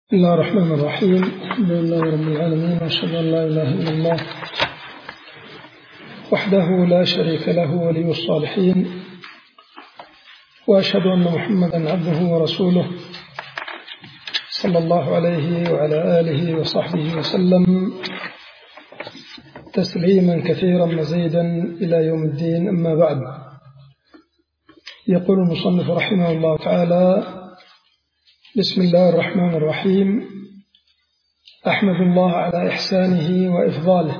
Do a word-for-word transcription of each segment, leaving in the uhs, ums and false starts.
بسم الله الرحمن الرحيم. الحمد لله رب العالمين، وأشهد أن لا إله إلا الله وحده لا شريك له ولي الصالحين، وأشهد أن محمدا عبده ورسوله صلى الله عليه وعلى آله وصحبه وسلم تسليما كثيرا مزيدا إلى يوم الدين. أما بعد، يقول المصنف رحمه الله تعالى: بسم الله الرحمن الرحيم. أحمد الله على إحسانه وإفضاله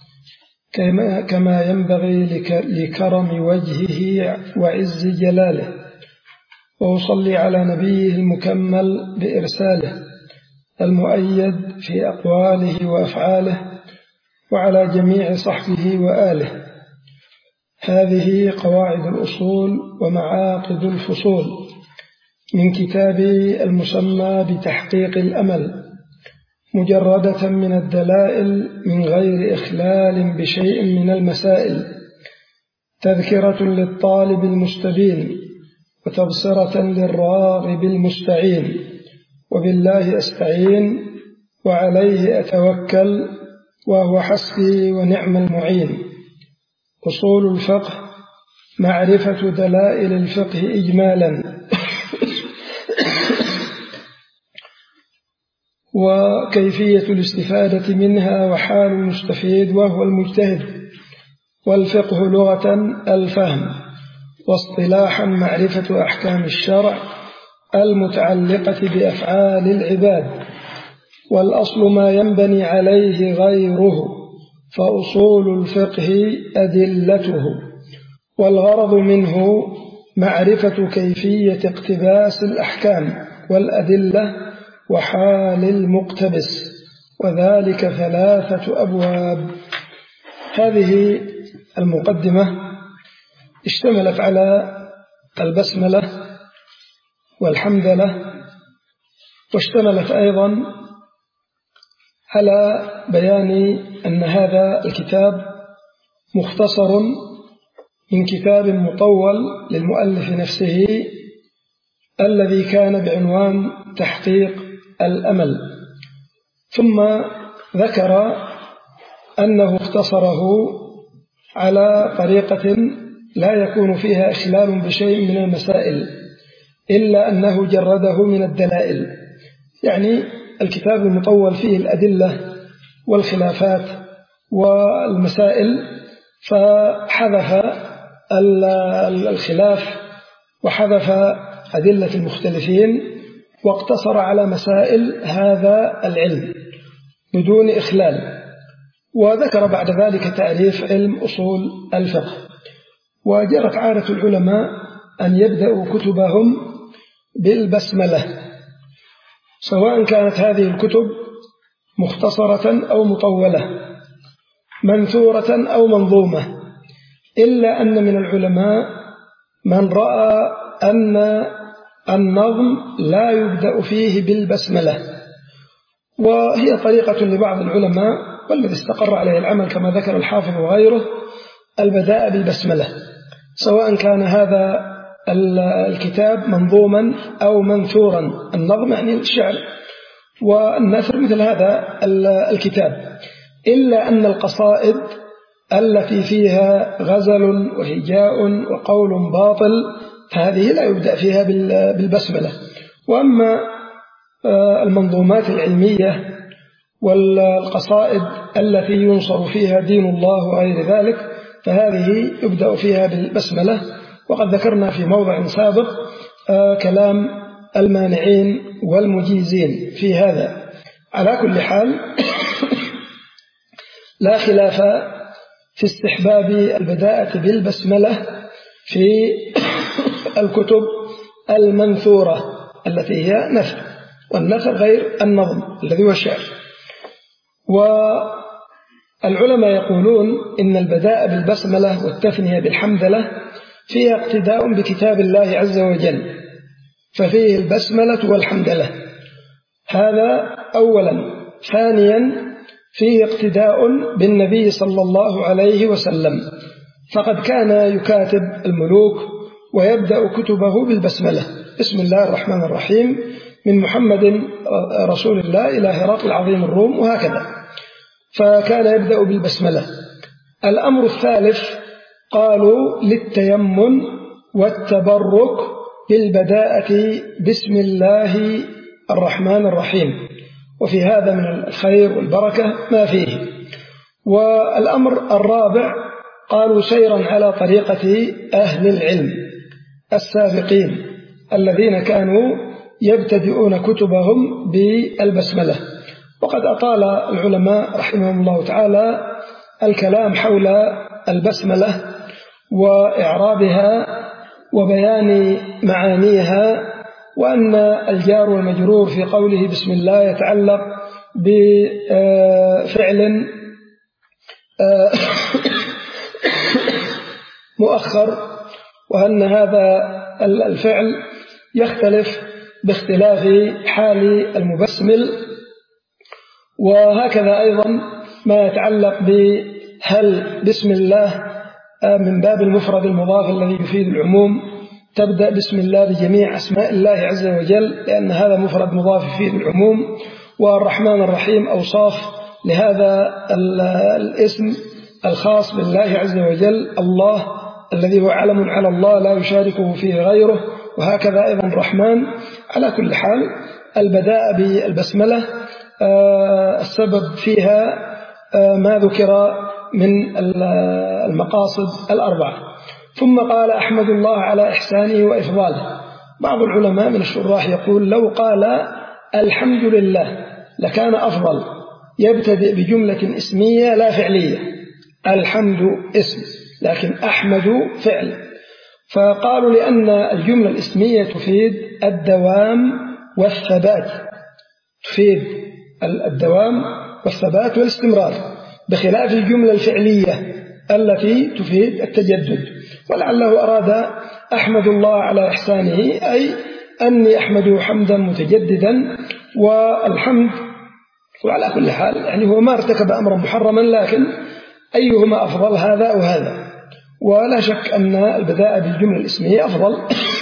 كما ينبغي لكرم وجهه وعز جلاله، وأصلي على نبيه المكمل بإرساله المؤيد في أقواله وأفعاله، وعلى جميع صحبه وآله. هذه قواعد الأصول ومعاقد الفصول من كتابي المسمى بتحقيق الأمل، مجردة من الدلائل من غير إخلال بشيء من المسائل، تذكرة للطالب المستبين وتبصرة للراغب المستعين، وبالله أستعين وعليه أتوكل وهو حسبي ونعم المعين. أصول الفقه: معرفة دلائل الفقه إجمالا، وكيفية الاستفادة منها، وحال المستفيد وهو المجتهد. والفقه لغة الفهم، واصطلاحا معرفة أحكام الشرع المتعلقة بأفعال العباد، والأصل ما ينبني عليه غيره، فأصول الفقه أدلته، والغرض منه معرفة كيفية اقتباس الأحكام والأدلة وحال المقتبس، وذلك ثلاثة أبواب. هذه المقدمة اشتملت على البسملة والحمدلة، واشتملت أيضا على بيان أن هذا الكتاب مختصر من كتاب مطول للمؤلف نفسه الذي كان بعنوان تحقيق الأمل، ثم ذكر أنه اختصره على طريقة لا يكون فيها إخلال بشيء من المسائل، إلا أنه جرده من الدلائل. يعني الكتاب المطول فيه الأدلة والخلافات والمسائل، فحذف الخلاف وحذف أدلة المختلفين، واقتصر على مسائل هذا العلم بدون إخلال. وذكر بعد ذلك تعريف علم أصول الفقه. وجرت عادة العلماء أن يبدأوا كتبهم بالبسملة، سواء كانت هذه الكتب مختصرة أو مطولة، منثورة أو منظومة، إلا أن من العلماء من رأى أن النظم لا يبدأ فيه بالبسملة، وهي طريقة لبعض العلماء، والذي استقر عليه العمل كما ذكر الحافظ وغيره البداء بالبسملة، سواء كان هذا الكتاب منظوما أو منثورا. النظم يعني الشعر، والنثر مثل هذا الكتاب، إلا أن القصائد التي فيها غزل وهجاء وقول باطل هذه لا يبدأ فيها بالبسملة. وأما المنظومات العلمية والقصائد التي ينصر فيها دين الله وغير ذلك فهذه يبدأ فيها بالبسملة، وقد ذكرنا في موضع سابق كلام المانعين والمجيزين في هذا. على كل حال لا خلاف في استحباب البداءة بالبسملة في الكتب المنثورة التي هي نثر، والنثر غير النظم الذي هو الشعر. والعلماء يقولون إن البداء بالبسملة والتثنية بالحمدلة فيها اقتداء بكتاب الله عز وجل، ففيه البسملة والحمدلة، هذا أولا. ثانيا فيه اقتداء بالنبي صلى الله عليه وسلم، فقد كان يكاتب الملوك ويبدأ كتبه بالبسملة: بسم الله الرحمن الرحيم، من محمد رسول الله إلى هرقل عظيم الروم، وهكذا. فكان يبدأ بالبسملة. الأمر الثالث قالوا للتيمم والتبرك بالبداءة بسم الله الرحمن الرحيم، وفي هذا من الخير والبركة ما فيه. والأمر الرابع قالوا سيرا على طريقة أهل العلم السابقين الذين كانوا يبتدئون كتبهم بالبسملة. وقد أطال العلماء رحمهم الله تعالى الكلام حول البسملة وإعرابها وبيان معانيها، وأن الجار والمجرور في قوله بسم الله يتعلق بفعل مؤخر، وأن هذا الفعل يختلف باختلاف حال المبسمل. وهكذا أيضا ما يتعلق بهل بسم الله من باب المفرد المضاف الذي يفيد العموم تبدأ بسم الله بجميع أسماء الله عز وجل، لأن هذا مفرد مضاف يفيد العموم. والرحمن الرحيم أوصاف لهذا الاسم الخاص بالله عز وجل، الله الذي هو علم على الله لا يشاركه فيه غيره، وهكذا أيضا الرحمن. على كل حال البداء بالبسملة السبب فيها ما ذكر من المقاصد الأربعة. ثم قال أحمد الله على إحسانه وإفضاله. بعض العلماء من الشراح يقول لو قال الحمد لله لكان أفضل، يبتدئ بجملة اسمية لا فعلية. الحمد اسم لكن أحمد فعل، فقالوا لأن الجملة الاسمية تفيد الدوام والثبات، تفيد الدوام والثبات والاستمرار، بخلاف الجملة الفعلية التي تفيد التجدد. ولعله أراد أحمد الله على إحسانه أي أني أحمده حمدا متجددا. والحمد وعلى كل حال يعني هو ما ارتكب أمرا محرما، لكن أيهما أفضل هذا أو هذا. ولا شك أن البداء بالجملة الاسمية أفضل.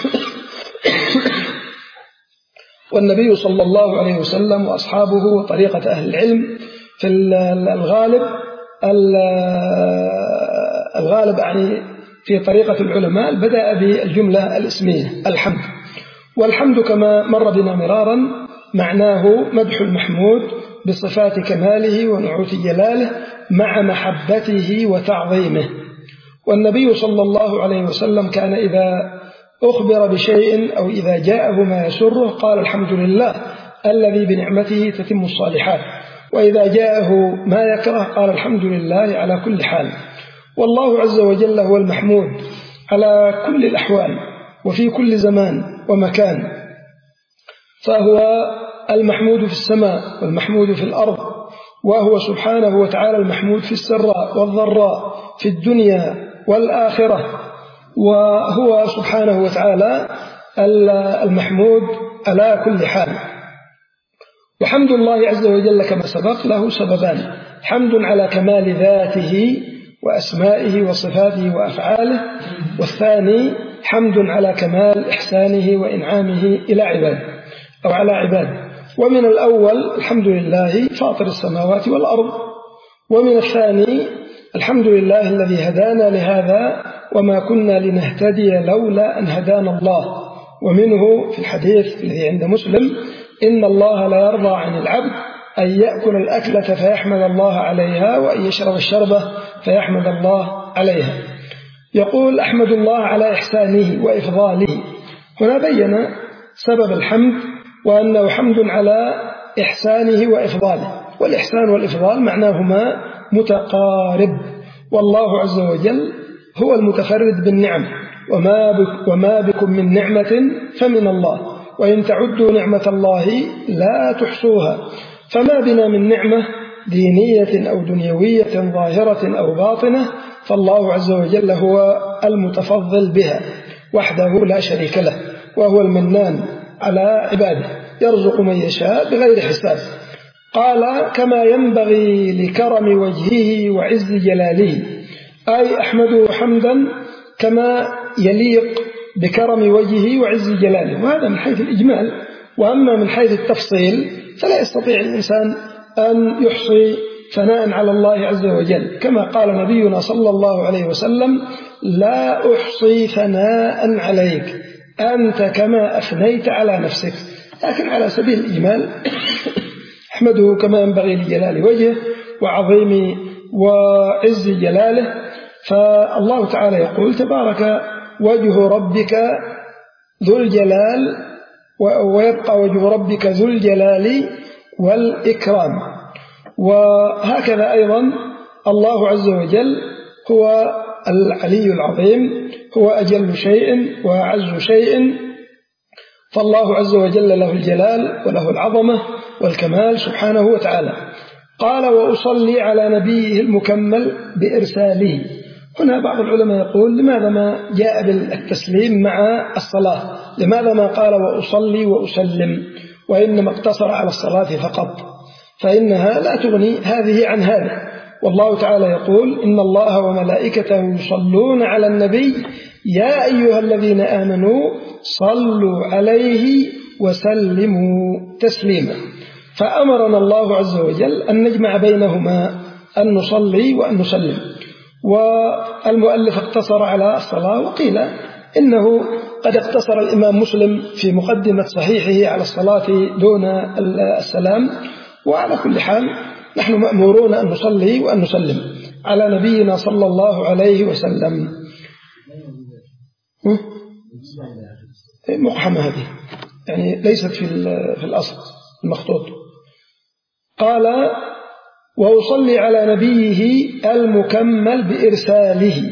والنبي صلى الله عليه وسلم وأصحابه وطريقة أهل العلم في الغالب الغالب يعني في طريقة العلماء البداء بالجملة الاسمية الحمد. والحمد كما مر بنا مرارا معناه مدح المحمود بصفات كماله ونعوت جلاله مع محبته وتعظيمه. والنبي صلى الله عليه وسلم كان إذا أخبر بشيء أو إذا جاءه ما يسره قال الحمد لله الذي بنعمته تتم الصالحات، وإذا جاءه ما يكره قال الحمد لله على كل حال. والله عز وجل هو المحمود على كل الأحوال وفي كل زمان ومكان، فهو المحمود في السماء والمحمود في الأرض، وهو سبحانه وتعالى المحمود في السراء والضراء في الدنيا والآخرة، وهو سبحانه وتعالى المحمود على كل حال. وحمد الله عز وجل كما سبق له سببان: حمد على كمال ذاته وأسمائه وصفاته وأفعاله، والثاني حمد على كمال إحسانه وإنعامه إلى عباده أو على عباده. ومن الأول الحمد لله فاطر السماوات والأرض، ومن الثاني الحمد لله الذي هدانا لهذا وما كنا لنهتدي لولا أن هدانا الله. ومنه في الحديث الذي عند مسلم: إن الله لا يرضى عن العبد أن يأكل الأكلة فيحمد الله عليها وأن يشرب الشربة فيحمد الله عليها. يقول أحمد الله على إحسانه وإفضاله. هنا بين سبب الحمد وأنه حمد على إحسانه وإفضاله، والإحسان والإفضال معناهما متقارب، والله عز وجل هو المتفرد بالنعم، وما, بك وما بكم من نعمة فمن الله وإن تعدوا نعمة الله لا تحصوها. فما بنا من نعمة دينية أو دنيوية ظاهرة أو باطنة فالله عز وجل هو المتفضل بها وحده لا شريك له، وهو المنان على عباده يرزق من يشاء بغير حساب. قال: كما ينبغي لكرم وجهه وعز جلاله، أي أحمده حمدا كما يليق بكرم وجهه وعز جلاله. وهذا من حيث الإجمال، وأما من حيث التفصيل فلا يستطيع الإنسان أن يحصي ثناء على الله عز وجل، كما قال نبينا صلى الله عليه وسلم: لا أحصي ثناء عليك أنت كما أثنيت على نفسك. لكن على سبيل الإجمال أحمده كما ينبغي لجلال وجهه وعظيم وعز جلاله. فالله تعالى يقول: تبارك وجه ربك ذو الجلال، ويبقى وجه ربك ذو الجلال والإكرام. وهكذا أيضا الله عز وجل هو العلي العظيم، هو أجل شيء وأعز شيء، فالله عز وجل له الجلال وله العظمة والكمال سبحانه وتعالى. قال: وأصلي على نبيه المكمل بإرساله. هنا بعض العلماء يقول: لماذا ما جاء بالتسليم مع الصلاة؟ لماذا ما قال وأصلي وأسلم وإنما اقتصر على الصلاة فقط؟ فإنها لا تغني هذه عن هذا. والله تعالى يقول: إن الله وملائكته يصلون على النبي يا أيها الذين آمنوا صلوا عليه وسلموا تسليما. فأمرنا الله عز وجل أن نجمع بينهما، أن نصلي وأن نسلم. والمؤلف اقتصر على الصلاة، وقيل إنه قد اقتصر الإمام مسلم في مقدمة صحيحه على الصلاة دون السلام. وعلى كل حال نحن مأمورون أن نصلي وأن نسلم على نبينا صلى الله عليه وسلم. مقحمة هذه، يعني ليست في في الأصل المخطوط. قال: وأصلي على نبيه المكمل بإرساله.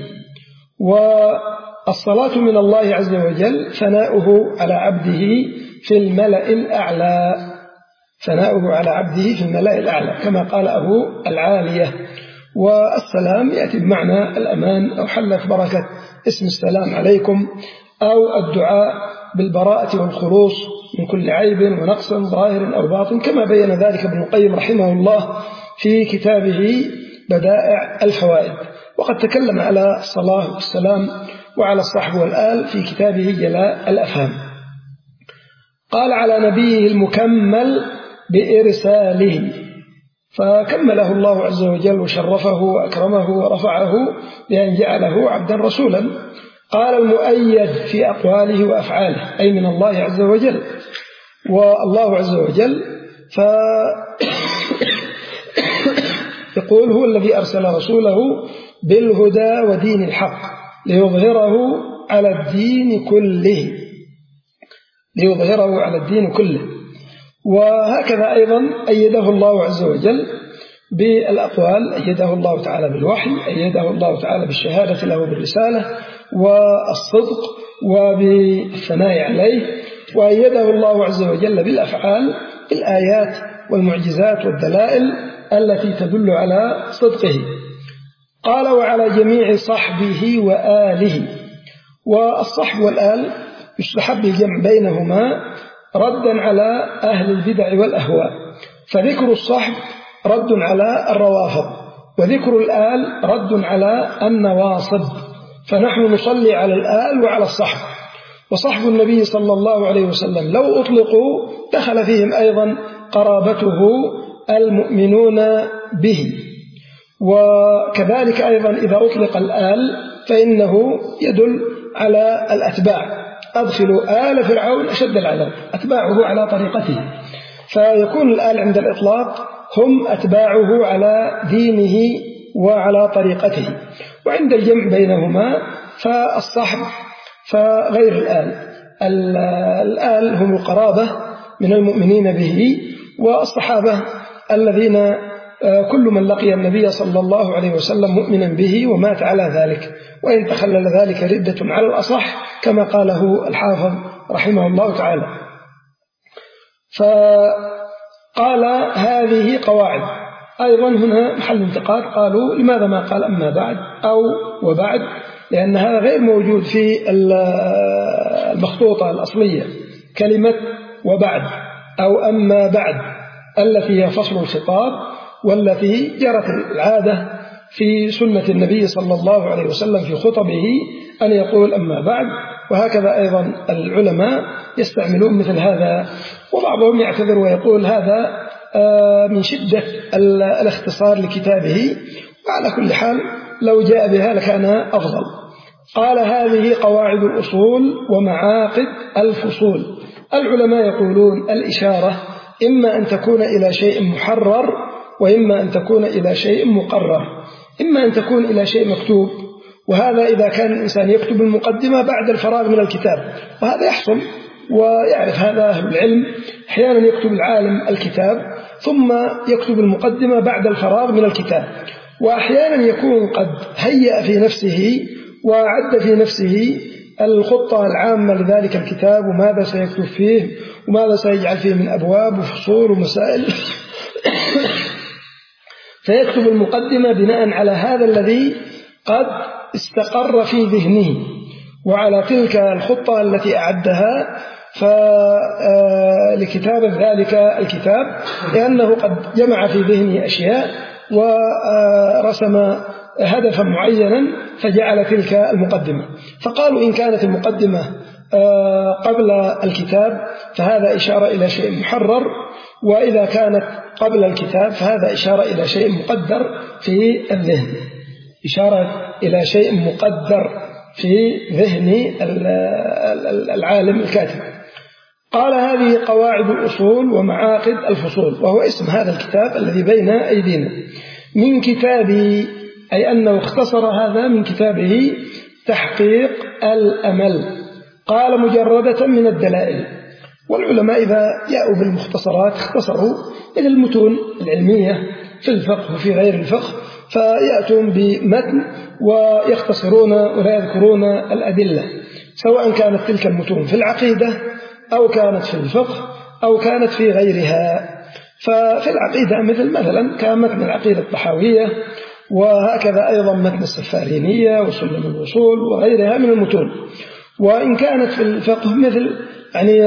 والصلاة من الله عز وجل ثناؤه على عبده في الملأ الأعلى، ثناؤه على عبده في الملأ الأعلى، كما قال أبو العالية. والسلام يأتي بمعنى الأمان أو حلت بركة اسم السلام عليكم، أو الدعاء بالبراءة والخلوص من كل عيب ونقص ظاهر أو باطن، كما بين ذلك ابن القيم رحمه الله في كتابه بدائع الفوائد. وقد تكلم على الصلاة والسلام وعلى الصحب والآل في كتابه جلاء الأفهام. قال: على نبيه المكمل بإرساله، فكمله الله عز وجل وشرفه وأكرمه ورفعه بأن جعله عبدا رسولا. قال: المؤيد في أقواله وأفعاله، أي من الله عز وجل. والله عز وجل يقول: هو الذي أرسل رسوله بالهدى ودين الحق ليظهره على الدين كله، ليظهره على الدين كله. وهكذا أيضا أيده الله عز وجل بالأقوال، أيده الله تعالى بالوحي، أيده الله تعالى بالشهادة له بالرسالة والصدق وبالثناء عليه، وأيده الله عز وجل بالأفعال، بالآيات والمعجزات والدلائل التي تدل على صدقه. قال: وعلى جميع صحبه وآله. والصحب والآل يستحب الجمع بينهما ردا على أهل البدع والأهواء، فذكر الصحب رد على الروافض، وذكر الآل رد على النواصب. فنحن نصلي على الآل وعلى الصحب. وصحب النبي صلى الله عليه وسلم لو أطلقوا دخل فيهم أيضا قرابته المؤمنون به. وكذلك أيضا إذا أطلق الآل فإنه يدل على الأتباع، أدخلوا آل فرعون أشد العذاب، أتباعه على طريقته. فيكون الآل عند الإطلاق هم أتباعه على دينه وعلى طريقته. وعند الجمع بينهما فالصحب فغير الآل، الآل هم القرابة من المؤمنين به، والصحابة الذين كل من لقي النبي صلى الله عليه وسلم مؤمنا به ومات على ذلك، وإن تخلل ذلك ردة على الأصح كما قاله الحافظ رحمه الله تعالى. فقال: هذه قواعد. أيضا هنا محل انتقاد، قالوا: لماذا ما قال أما بعد أو وبعد؟ لأن هذا غير موجود في المخطوطة الأصلية، كلمة وبعد أو أما بعد التي هي فصل الخطاب، والتي جرت العادة في سنة النبي صلى الله عليه وسلم في خطبه أن يقول أما بعد. وهكذا أيضا العلماء يستعملون مثل هذا. وبعضهم يعتذر ويقول هذا من شدة الاختصار لكتابه، وعلى كل حال لو جاء بها لكان أفضل. قال هذه قواعد الأصول ومعاقد الفصول. العلماء يقولون الإشارة إما أن تكون إلى شيء محرر وإما أن تكون إلى شيء مقرر. إما أن تكون إلى شيء مكتوب، وهذا إذا كان الإنسان يكتب المقدمة بعد الفراغ من الكتاب، وهذا يحصل ويعرف هذا أهل العلم. أحيانا يكتب العالم الكتاب ثم يكتب المقدمة بعد الفراغ من الكتاب، وأحيانا يكون قد هيأ في نفسه وعد في نفسه الخطة العامة لذلك الكتاب وماذا سيكتب فيه وماذا سيجعل فيه من أبواب وفصول ومسائل فيكتب المقدمة بناء على هذا الذي قد استقر في ذهنه وعلى تلك الخطة التي أعدها لكتابة ذلك الكتاب، لأنه قد جمع في ذهنه أشياء ورسم هدفا معينا فجعل تلك المقدمة. فقالوا إن كانت المقدمة قبل الكتاب فهذا إشارة إلى شيء محرر، وإذا كانت قبل الكتاب فهذا إشارة إلى شيء مقدر في الذهن، إشارة إلى شيء مقدر في ذهن العالم الكاتب. قال هذه قواعد الأصول ومعاقد الفصول، وهو اسم هذا الكتاب الذي بين أيدينا. من كتابه أي أنه اختصر هذا من كتابه تحقيق الأمل. قال مجردة من الدلائل. والعلماء إذا جاءوا بالمختصرات اختصروا إلى المتون العلمية في الفقه وفي غير الفقه، فيأتون بمتن ويختصرون ولا يذكرون الأدلة، سواء كانت تلك المتون في العقيدة أو كانت في الفقه أو كانت في غيرها. ففي العقيدة مثل مثلا كان متن العقيدة الطحاوية، وهكذا أيضا متن السفارينية وسلم الوصول وغيرها من المتون. وإن كانت في الفقه مثل يعني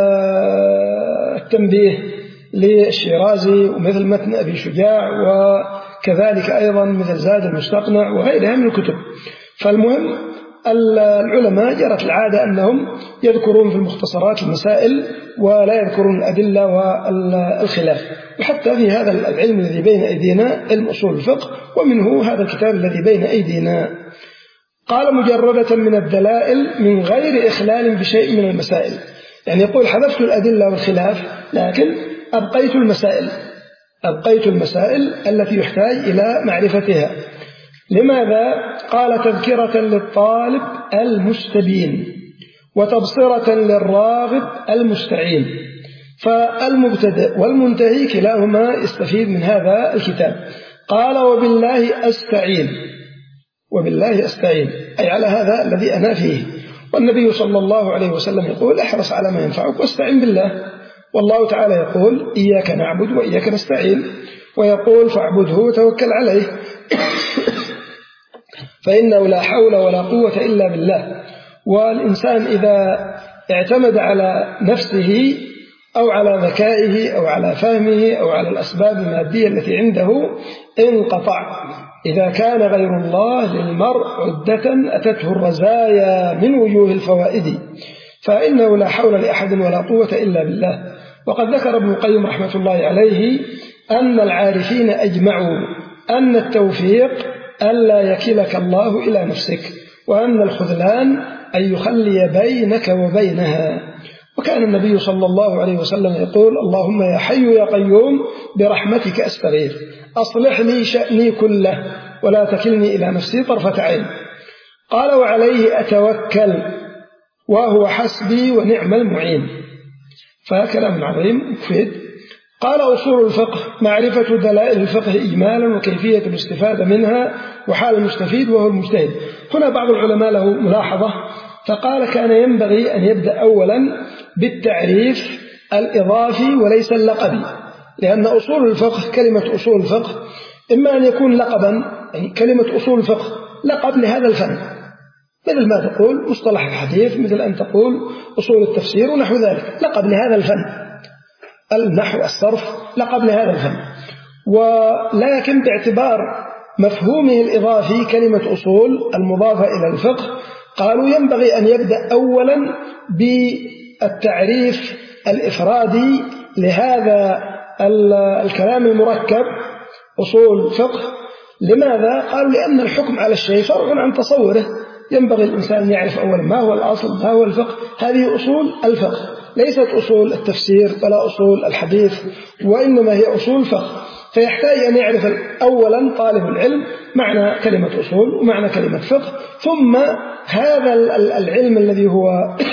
التنبيه للشيرازي ومثل متن أبي شجاع، وكذلك أيضا مثل زاد المستقنع وغيرها من الكتب. فالمهم العلماء جرت العادة أنهم يذكرون في المختصرات المسائل ولا يذكرون الأدلة والخلاف. وحتى في هذا العلم الذي بين أيدينا علم أصول الفقه، ومنه هذا الكتاب الذي بين أيدينا. قال مجردة من الدلائل من غير إخلال بشيء من المسائل، يعني يقول حذفت الأدلة والخلاف لكن أبقيت المسائل أبقيت المسائل التي يحتاج إلى معرفتها. لماذا؟ قال تذكرة للطالب المستبين وتبصرة للراغب المستعين. فالمبتدئ والمنتهي كلاهما يستفيد من هذا الكتاب. قال وبالله أستعين، وبالله أستعين أي على هذا الذي أنا فيه. والنبي صلى الله عليه وسلم يقول احرص على ما ينفعك واستعين بالله، والله تعالى يقول إياك نعبد وإياك نستعين، ويقول فاعبده وتوكل عليه فإنه لا حول ولا قوة إلا بالله. والإنسان إذا اعتمد على نفسه أو على ذكائه أو على فهمه أو على الأسباب المادية التي عنده انقطع. إذا كان غير الله للمرء عدة أتته الرزايا من وجوه الفوائد، فإنه لا حول لأحد ولا قوة إلا بالله. وقد ذكر ابن القيم رحمة الله عليه أن العارفين أجمعوا أن التوفيق ألا يكلك الله إلى نفسك، وأن الخذلان أن يخلي بينك وبينها. وكان النبي صلى الله عليه وسلم يقول اللهم يا حي يا قيوم برحمتك أستغيث أصلح لي شأني كله ولا تكلني إلى نفسي طرفة عين. قال وعليه أتوكل وهو حسبي ونعم المعين. فكلام عظيم مفيد. قال أصول الفقه معرفة دلائل الفقه إجمالا وكيفية الاستفادة منها وحال المستفيد وهو المجتهد. هنا بعض العلماء له ملاحظة، فقال كان ينبغي أن يبدأ أولا بالتعريف الإضافي وليس اللقبي، لأن أصول الفقه كلمة أصول الفقه إما أن يكون لقبا، يعني كلمة أصول الفقه لقب لهذا الفن، مثل ما تقول مصطلح الحديث، مثل أن تقول أصول التفسير ونحو ذلك، لقب لهذا الفن. النحو الصرف لقب لهذا الفن. ولكن باعتبار مفهومه الإضافي كلمة أصول المضافة إلى الفقه قالوا ينبغي أن يبدأ أولا بالتعريف الإفرادي لهذا الكلام المركب أصول فقه. لماذا؟ قالوا لأن الحكم على الشيء فرع عن تصوره، ينبغي الإنسان أن يعرف أولا ما هو الأصل، ما هو الفقه. هذه أصول الفقه ليست أصول التفسير ولا أصول الحديث، وإنما هي أصول فقه. فيحتاج أن يعرف أولا طالب العلم معنى كلمة أصول ومعنى كلمة فقه، ثم هذا العلم الذي هو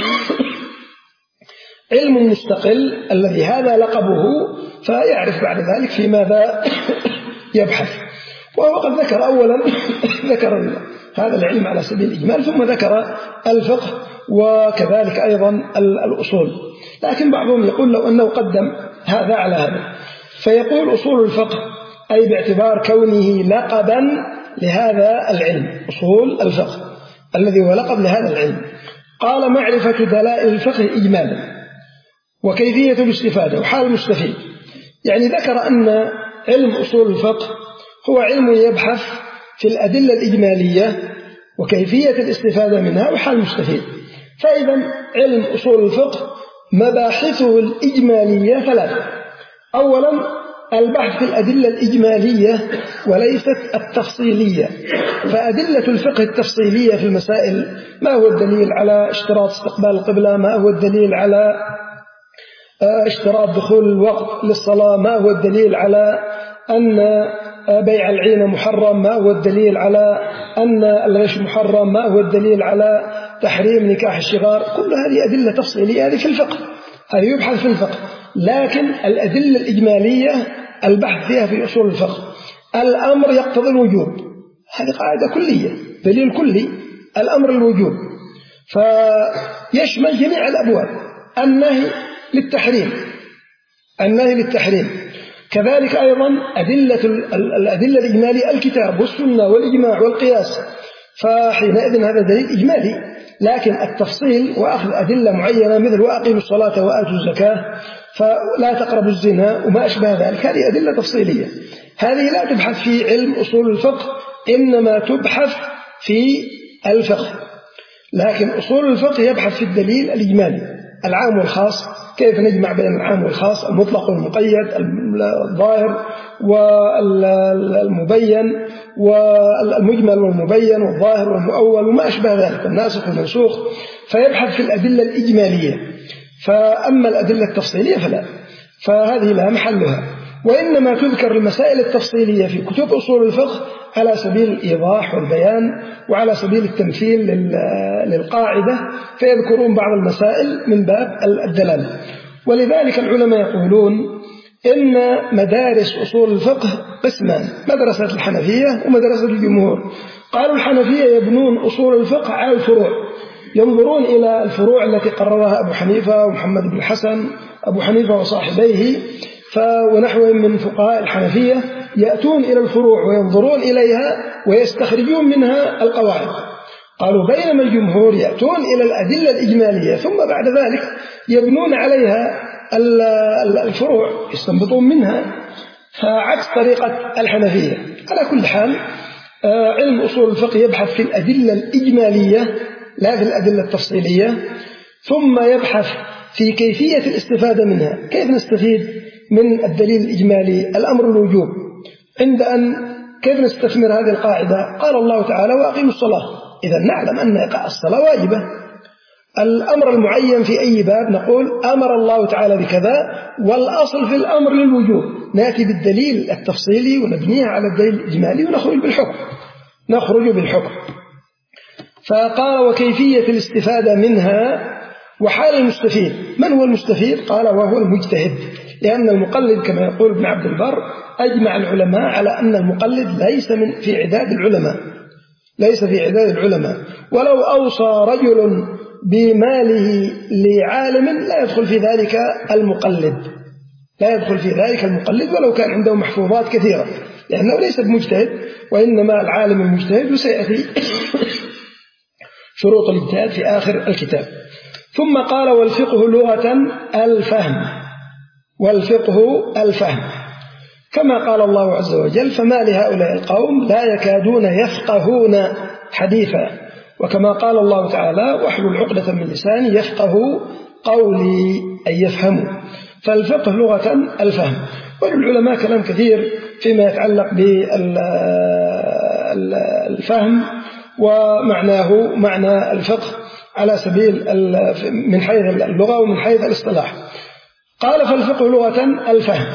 علم مستقل الذي هذا لقبه، فيعرف بعد ذلك في ماذا يبحث. وهو قد ذكر أولا ذكر هذا العلم على سبيل الإجمال، ثم ذكر الفقه وكذلك أيضا الأصول. لكن بعضهم يقول لو أنه قدم هذا على هذا، فيقول أصول الفقه أي باعتبار كونه لقبا لهذا العلم، أصول الفقه الذي هو لقب لهذا العلم. قال معرفة دلائل الفقه إجمالا وكيفية الاستفادة وحال المستفيد. يعني ذكر أن علم أصول الفقه هو علم يبحث في الأدلة الإجمالية وكيفية الاستفادة منها وحال المستفيد. فإذا علم أصول الفقه مباحثه الإجمالية ثلاثة: أولا البحث في الأدلة الإجمالية وليست التفصيلية. فأدلة الفقه التفصيلية في المسائل: ما هو الدليل على اشتراط استقبال القبلة، ما هو الدليل على اشتراط دخول الوقت للصلاة، ما هو الدليل على أن بيع العين محرم، ما هو الدليل على أن الغش محرم، ما هو الدليل على تحريم نكاح الشغار. كل هذه أدلة تفصيلية، هذه في الفقه، هذه يبحث في الفقه. لكن الأدلة الإجمالية البحث فيها في أصول الفقه. الأمر يقتضي الوجوب، هذه قاعدة كلية، دليل كلي، الأمر الوجوب، فيشمل جميع الأبواب. النهي للتحريم، النهي للتحريم. كذلك أيضا أدلة الأدلة الإجمالية الكتاب والسنة والإجماع والقياس، فحينئذ هذا دليل إجمالي. لكن التفصيل وأخذ أدلة معينة مثل وأقيموا الصلاة وآتوا الزكاة فلا تقربوا الزنا وما أشبه ذلك، هذه أدلة تفصيلية، هذه لا تبحث في علم أصول الفقه، إنما تبحث في الفقه. لكن أصول الفقه يبحث في الدليل الإجمالي، العام والخاص، كيف نجمع بين العام والخاص، المطلق والمقيد، الظاهر والمبين والمجمل والمبين والظاهر والمؤول وما أشبه ذلك، الناسخ والمنسوخ. فيبحث في الأدلة الإجمالية. فأما الأدلة التفصيلية فلا، فهذه لا محلها، وإنما تذكر المسائل التفصيلية في كتب أصول الفقه على سبيل الإيضاح والبيان وعلى سبيل التمثيل للقاعدة، فيذكرون بعض المسائل من باب الدلالة. ولذلك العلماء يقولون إن مدارس أصول الفقه قسمان: مدرسة الحنفية ومدرسة الجمهور. قالوا الحنفية يبنون أصول الفقه على الفروع، ينظرون إلى الفروع التي قررها أبو حنيفة ومحمد بن الحسن، أبو حنيفة وصاحبيه ونحوهم من فقهاء الحنفية، يأتون إلى الفروع وينظرون إليها ويستخرجون منها القواعد. قالوا بينما الجمهور يأتون إلى الأدلة الإجمالية ثم بعد ذلك يبنون عليها الفروع، يستنبطون منها، فعكس طريقة الحنفية. على كل حال علم أصول الفقه يبحث في الأدلة الإجمالية لا في الأدلة التفصيلية، ثم يبحث في كيفية الاستفادة منها، كيف نستفيد من الدليل الإجمالي، الأمر الوجوب. عند أن كيف نستثمر هذه القاعدة؟ قال الله تعالى وأقيموا الصلاة، إذا نعلم أن إقامة الصلاة واجبة. الأمر المعين في أي باب نقول أمر الله تعالى بكذا، والأصل في الأمر للوجوب، نأتي بالدليل التفصيلي ونبنيها على الدليل الإجمالي ونخرج بالحكم نخرج بالحكم فقال وكيفية الاستفادة منها وحال المستفيد. من هو المستفيد؟ قال وهو المجتهد، لأن المقلد كما يقول ابن عبد البر أجمع العلماء على أن المقلد ليس من في عداد العلماء، ليس في عداد العلماء. ولو أوصى رجل بماله لعالم لا يدخل في ذلك المقلد، لا يدخل في ذلك المقلد ولو كان عنده محفوظات كثيرة، لأنه ليس بمجتهد، وإنما العالم المجتهد. وسيأتي شروط الاجتهاد في آخر الكتاب. ثم قال والفقه لغة الفهم، والفقه الفهم، كما قال الله عز وجل فما لهؤلاء القوم لا يكادون يفقهون حديثا وكما قال الله تعالى واحلل عقدة من لساني يفقه قولي أي يفهموا. فالفقه لغة الفهم. وللعلماء كلام كثير فيما يتعلق بالفهم ومعناه معنى الفقه على سبيل من حيث اللغة ومن حيث الاصطلاح. قال فالفقه لغة الفهم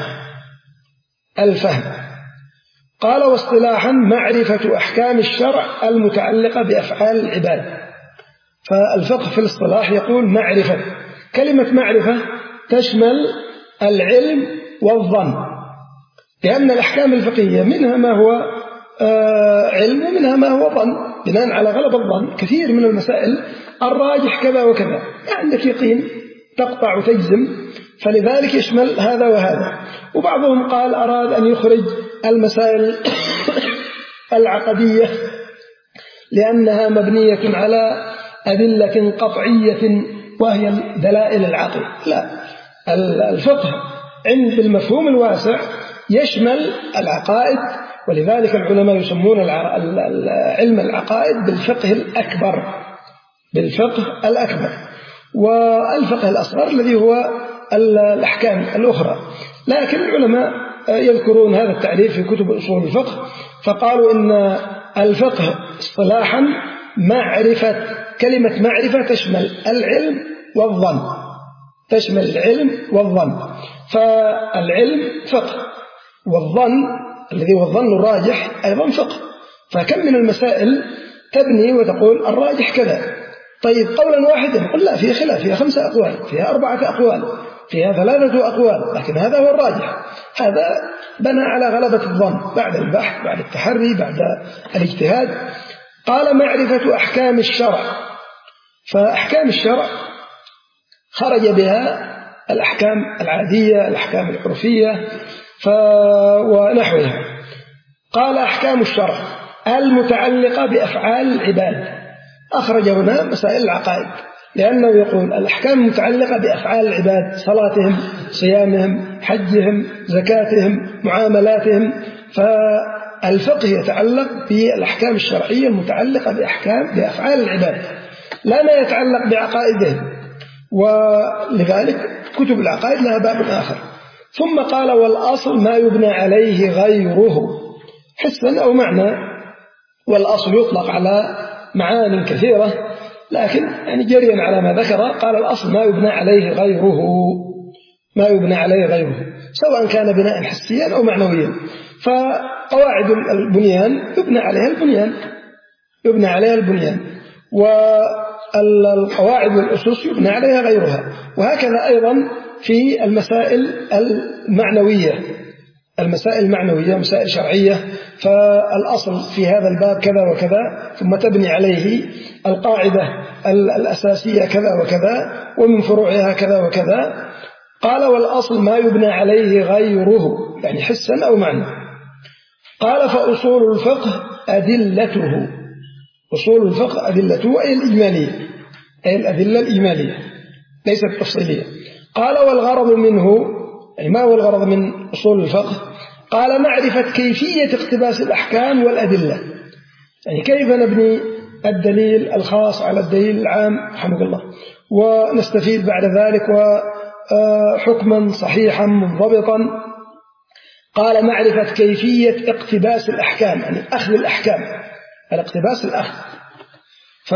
الفهم قال واصطلاحا معرفة أحكام الشرع المتعلقة بأفعال العباد. فالفقه في الاصطلاح يقول معرفة. كلمة معرفة تشمل العلم والظن، لأن الأحكام الفقهية منها ما هو علم ومنها ما هو ظن بناء على غلب الظن. كثير من المسائل الراجح كذا وكذا، عندك يقين تقطع وتجزم، فلذلك يشمل هذا وهذا. وبعضهم قال أراد أن يخرج المسائل العقدية لأنها مبنية على أدلة قطعية وهي دلائل العقل. لا، الفقه عند المفهوم الواسع يشمل العقائد، ولذلك العلماء يسمون علم العقائد بالفقه الأكبر بالفقه الأكبر والفقه الأصغر الذي هو الأحكام الأخرى. لكن العلماء يذكرون هذا التعريف في كتب أصول الفقه، فقالوا إن الفقه اصطلاحا معرفة. كلمة معرفة تشمل العلم والظن تشمل العلم والظن فالعلم فقه، والظن الذي هو الظن الراجح أيضا فقه. فكم من المسائل تبني وتقول الراجح كذا، طيب قولا واحدا نقول لا، فيها خلاف، فيها خمسة أقوال، فيها أربعة أقوال، فيها ثلاثة أقوال، لكن هذا هو الراجح. هذا بنى على غلبة الظن بعد البحث، بعد التحري، بعد الاجتهاد. قال معرفة أحكام الشرع. فأحكام الشرع خرج بها الأحكام العادية، الأحكام العرفية ونحوها. قال أحكام الشرع المتعلقة بأفعال العباد. أخرج هنا مسائل العقائد، لأنه يقول الأحكام المتعلقة بأفعال العباد، صلاتهم، صيامهم، حجهم، زكاتهم، معاملاتهم. فالفقه يتعلق بالأحكام الشرعية المتعلقة بأحكام بأفعال العباد، لا ما يتعلق بعقائدهم، ولذلك كتب العقائد لها باب آخر. ثم قال والأصل ما يبنى عليه غيره حسا أو معنى. والأصل يطلق على معاني كثيرة، لكن يعني جريا على ما ذكر قال الأصل ما يبنى عليه غيره ما يبنى عليه غيره سواء كان بناء حسيا أو معنويا. فقواعد البنيان يبنى عليها البنيان يبنى عليها البنيان والقواعد والأسس يبنى عليها غيرها. وهكذا أيضا في المسائل المعنوية المسائل المعنوية مسائل شرعية، فالأصل في هذا الباب كذا وكذا، ثم تبني عليه القاعدة الأساسية كذا وكذا، ومن فروعها كذا وكذا. قال والأصل ما يبنى عليه غيره، يعني حسا أو معنى. قال فأصول الفقه أدلته. أصول الفقه أدلته أي الإجمالية، أي الأدلة الإجمالية ليست التفصيلية. قال والغرض منه، يعني ما هو الغرض من أصول الفقه؟ قال معرفة كيفية اقتباس الأحكام والأدلة، يعني كيف نبني الدليل الخاص على الدليل العام رحمه الله، ونستفيد بعد ذلك وحكما صحيحا منضبطا. قال معرفة كيفية اقتباس الأحكام، يعني أخذ الأحكام، الاقتباس الأخذ. ف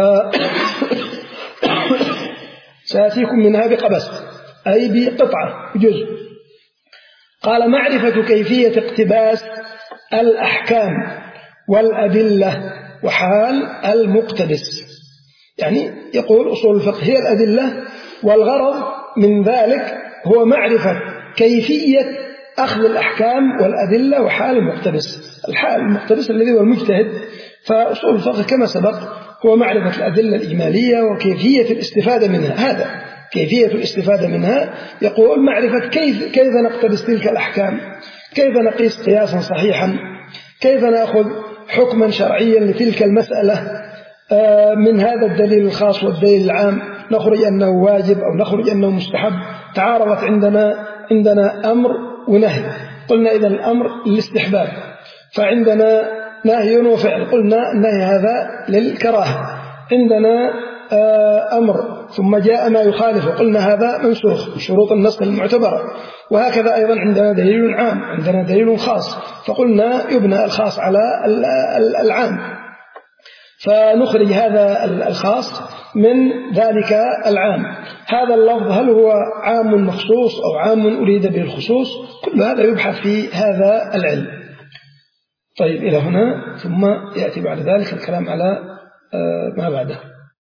سأتيكم منها بقبس أي بقطعة جزء. قال معرفة كيفية اقتباس الأحكام والأدلة وحال المقتبس، يعني يقول أصول الفقه هي الأدلة، والغرض من ذلك هو معرفة كيفية أخذ الأحكام والأدلة وحال المقتبس. الحال المقتبس الذي هو المجتهد. فأصول الفقه كما سبق هو معرفة الأدلة الإجمالية وكيفية الاستفادة منها. هذا كيفية الاستفادة منها، يقول معرفة كيف كيف نقتبس تلك الأحكام، كيف نقيس قياسا صحيحا، كيف نأخذ حكما شرعيا لتلك المسألة من هذا الدليل الخاص والدليل العام، نخرج أنه واجب أو نخرج أنه مستحب. تعارضت عندنا عندنا أمر ونهي، قلنا إذا الأمر للاستحباب، فعندنا نهي وفعل، قلنا النهي هذا للكراهة. عندنا أمر ثم جاء ما يخالف قلنا هذا منسوخ بشروط النسخ المعتبرة. وهكذا أيضا عندنا دليل عام، عندنا دليل خاص، فقلنا يبنى الخاص على العام، فنخرج هذا الخاص من ذلك العام. هذا اللفظ هل هو عام مخصوص أو عام أريد به الخصوص؟ كل هذا يبحث في هذا العلم. طيب إلى هنا، ثم يأتي بعد ذلك الكلام على ما بعده.